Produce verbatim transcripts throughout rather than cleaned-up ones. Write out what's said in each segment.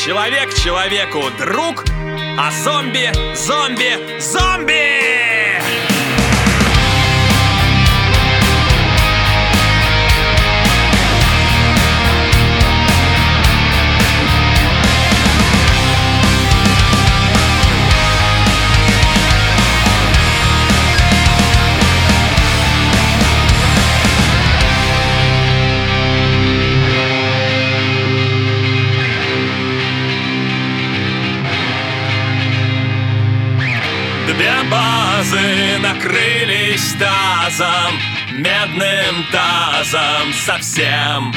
Человек человеку друг, а зомби, зомби, зомби! Две базы накрылись тазом, медным тазом совсем.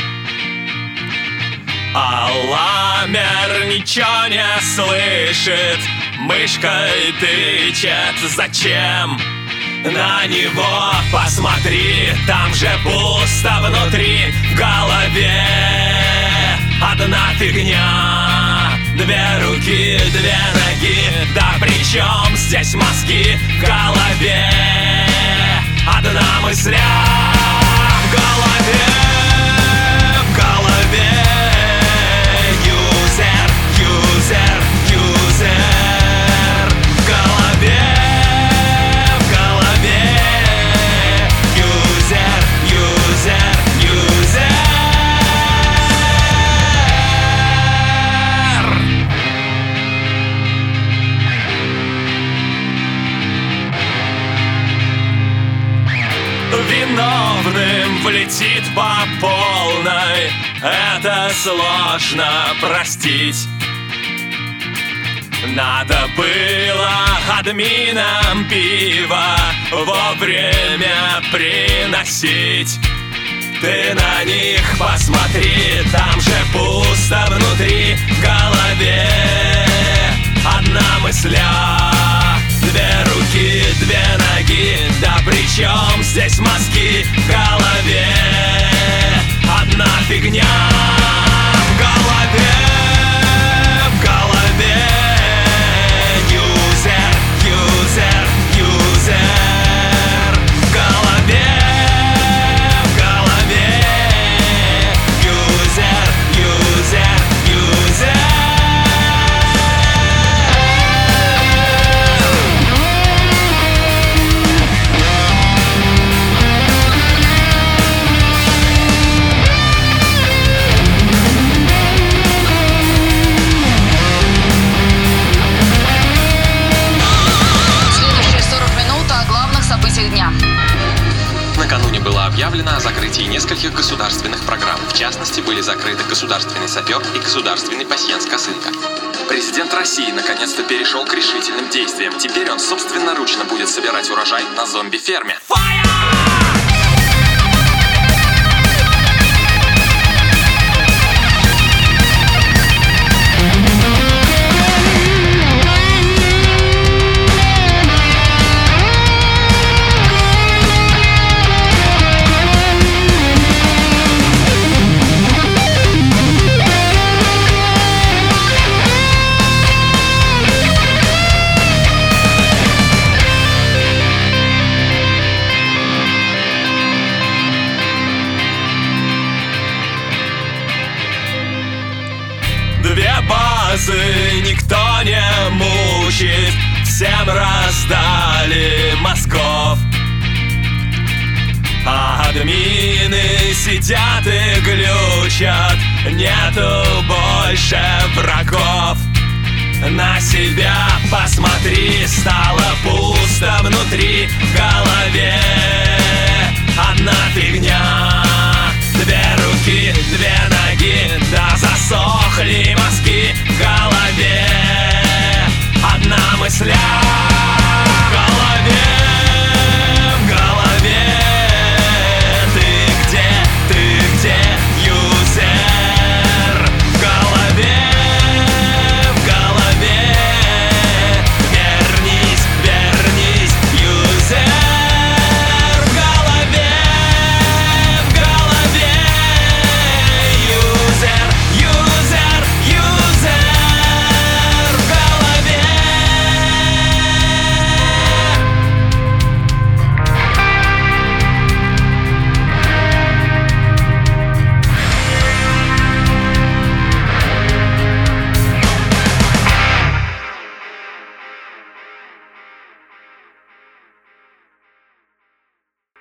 А ламер ничего не слышит, мышкой тычет. Зачем? На него посмотри, там же пусто внутри. В голове одна фигня. Две руки, две ноги, да при чем здесь мозги? В голове одна мысля. В голове, в голове юзер, юзер, юзер. В голове, в голове юзер, юзер, юзер. Виновным влетит по полной, это сложно простить. Надо было админам пиво вовремя приносить. Ты на них посмотри, там же пусто внутри. В голове одна мысля. Две руки, две ноги, да при чем здесь мозги? В голове одна фигня. В голове, в голове юзер, юзер, юзер. В голове, в голове юзер, юзер, юзер. Накануне было объявлено о закрытии нескольких государственных программ. В частности, были закрыты государственный сапер и государственный пасьянс-косынка. Президент России наконец-то перешел к решительным действиям. Теперь он собственноручно будет собирать урожай на зомби-ферме. Две базы никто не мучит, всем раздали мозгов. А админы сидят и глючат, нету больше врагов. На себя посмотри, стало пусто внутри. В голове одна фигня.